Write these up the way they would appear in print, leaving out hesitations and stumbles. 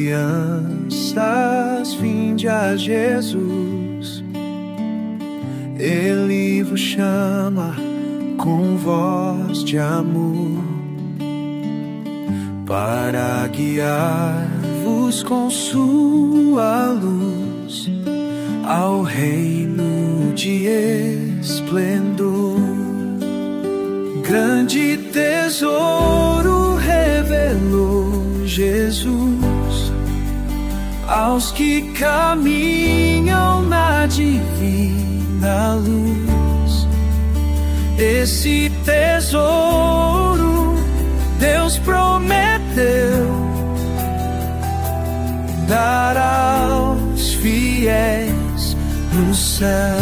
crianças, vinde a Jesus. Ele vos chama com voz de amor, para guiar-vos com sua luz ao reino de esplendor. Grande tesouro revelou Jesus aos que caminham na divina luz. Esse tesouro Deus prometeu dar aos fiéis no céu.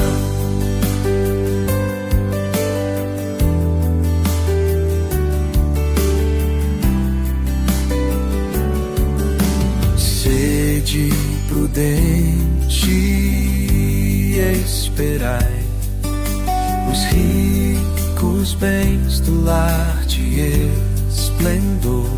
Sede prudente e esperai os ricos bens do lar de esplendor,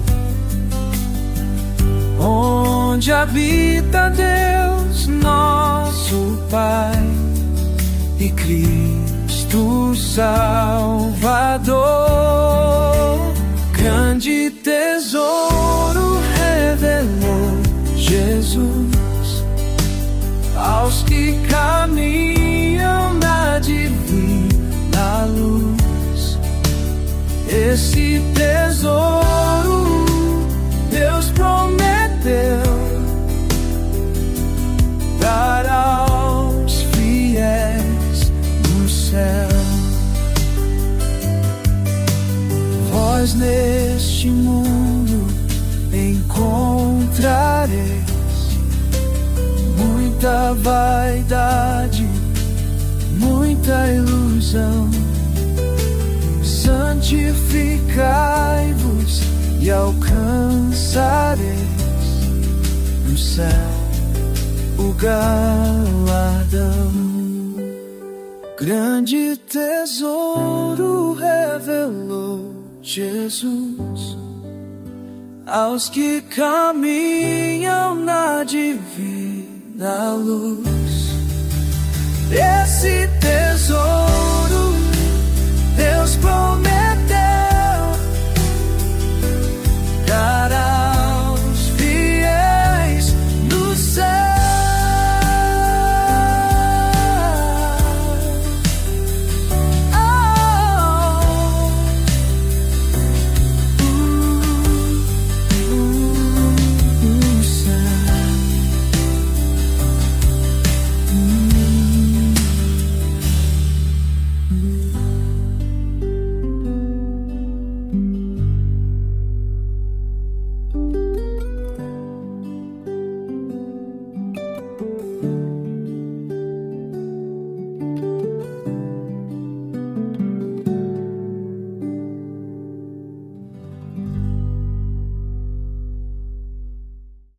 onde habita Deus nosso Pai e Cristo Salvador. Grande tesouro revelou Jesus aos que caminham na divina luz. Esse tesouro Deus prometeu dar aos fiéis no céu. Vós neste mundo encontrareis muita vaidade, muita ilusão. Santificai-vos e alcançareis no céu o galardão. Grande tesouro revelou Jesus aos que caminham na divina luz. Esse tesouro Deus prometeu dar aos fiéis no céu. No céu.